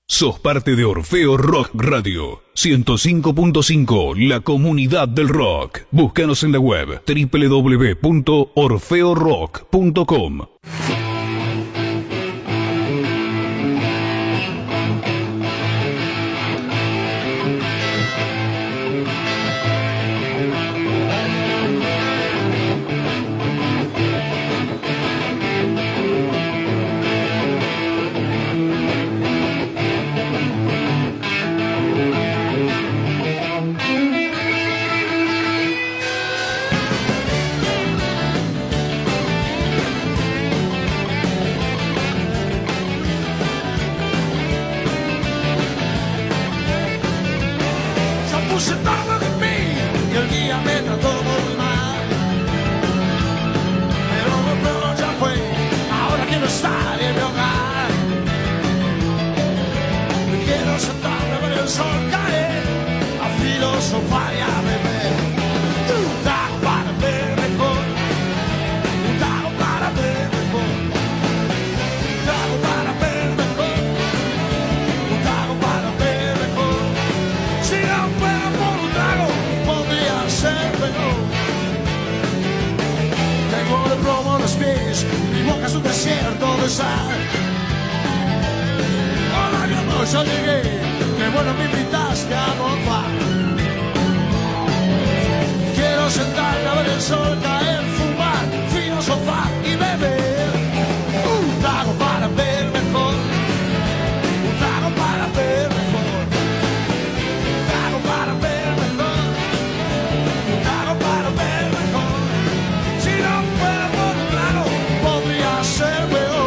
Sos parte de Orfeo Rock Radio 105.5, la comunidad del rock. Búscanos en la web www.orfeorock.com. Yo llegué, qué bueno me invitaste a morfar. Quiero sentarme a ver el sol caer, fumar, filosofar y beber. Un trago para ver mejor, un trago para ver mejor, un trago para ver mejor, un trago para ver mejor. Si no fuera por un trago, podría ser peor.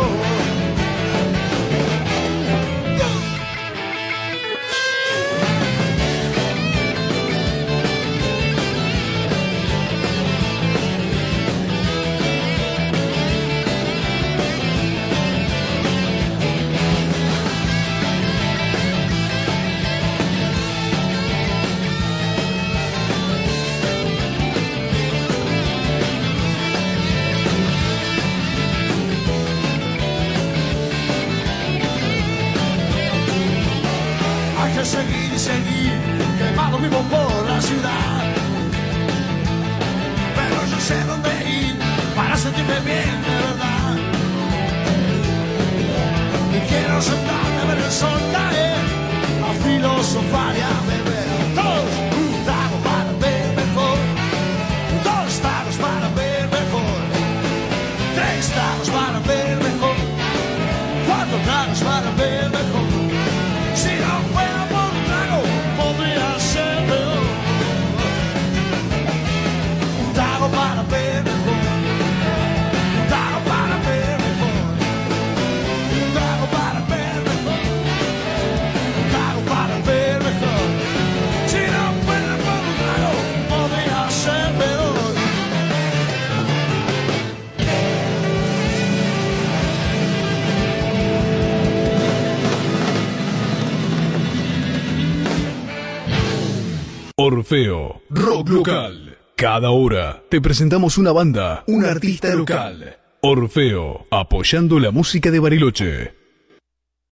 Seguir y seguir, quemado vivo por la ciudad. Pero yo sé dónde ir para sentirme bien de verdad. Y quiero sentarme a ver el sol caer, a filosofar y a beber. Todos un trago para ver mejor, dos tragos para ver mejor, tres tragos para ver mejor, cuatro tragos para ver mejor. Si no fuera por un trago, podría ser peor. Un trago para ver mejor, un trago para ver mejor, un trago para ver mejor, un trago para ver mejor. Si no fuera por un trago, podría ser peor. Orfeo Rock Local. Cada hora te presentamos una banda, un artista local. Orfeo, apoyando la música de Bariloche.